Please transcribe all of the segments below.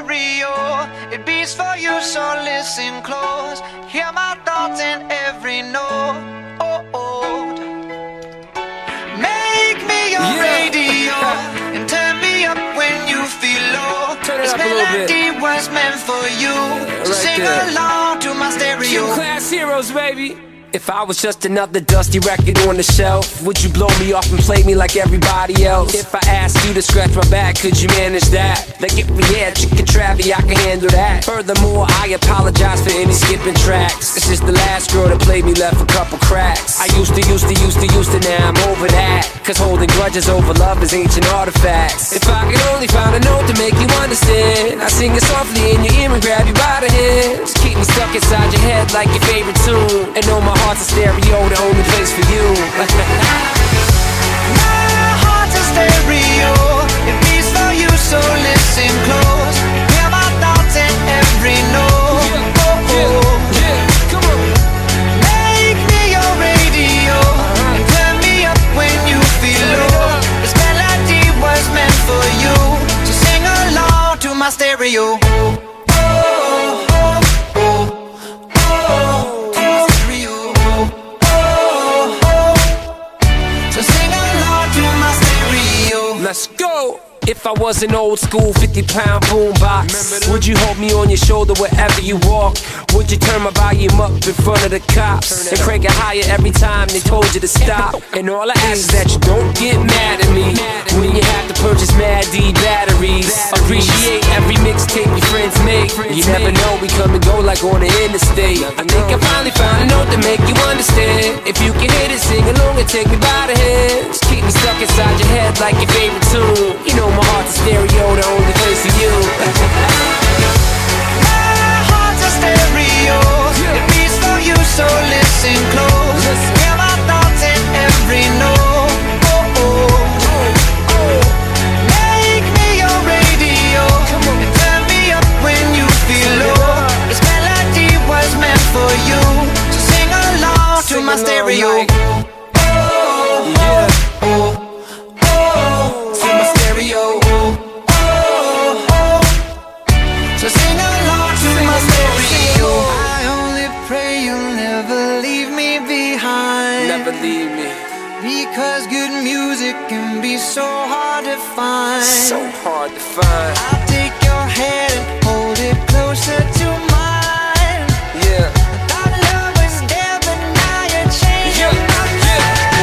stereo. It beats for you, so listen close. Hear my thoughts in every note. Make me your radio and turn me up when you feel low. This melody was meant for you, so sing along to my stereo. Class heroes, baby. If I was just another dusty record on the shelf, would you blow me off and play me like everybody else? If I asked you to scratch my back, could you manage that? Like if we had chicken Travie, I can handle that. Furthermore, I apologize for any skipping tracks. It's just the last girl that played me left a couple cracks. I used to, now I'm over that. Cause holding grudges over love is ancient artifacts. If I could only find a note to make you understand, I sing it softly in your ear and grab you by the hands. Keep me stuck inside your head like your favorite tune, and know my heart's a stereo, the only place for you. My heart's a stereo, it beats for you, so listen close. Hear my thoughts in every note. Come on. Make me your radio and turn me up when you feel low. This melody was meant for you, so sing along to my stereo. Let's go! If I was an old school 50-pound boombox, would you hold me on your shoulder wherever you walk? Would you turn my volume up in front of the cops and crank it higher every time they told you to stop? And all I ask is that you don't get mad at me when you have to purchase Mad D batteries. Appreciate every mixtape your friends make. You never know, we come and go like on the interstate. I think I finally found a note to make you understand. If you can hit it, sing along and take me by the hands. Keep me stuck inside your head like your favorite tune. You know my heart's a stereo, the only place for you. My heart's a stereo, it beats for you, so listen close. Hear my thoughts in every note. Make me your radio and turn me up when you feel low. This melody was meant for you, so sing along to my stereo. So sing along to my stereo. I only pray you'll never leave me behind. Never leave me. Because good music can be so hard to find. So hard to find. I'll take your hand and hold it closer to mine. Yeah. Our love was there, but now you're changing my mind.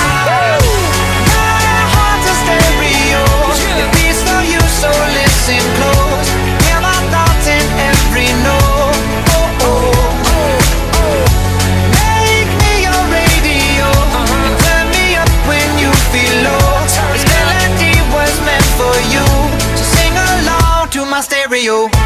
My heart's a stereo, it beats for you, so listen close. Hear my thoughts in every note. Make me your radio and turn me up when you feel low. This melody was meant for you, so sing along to my stereo.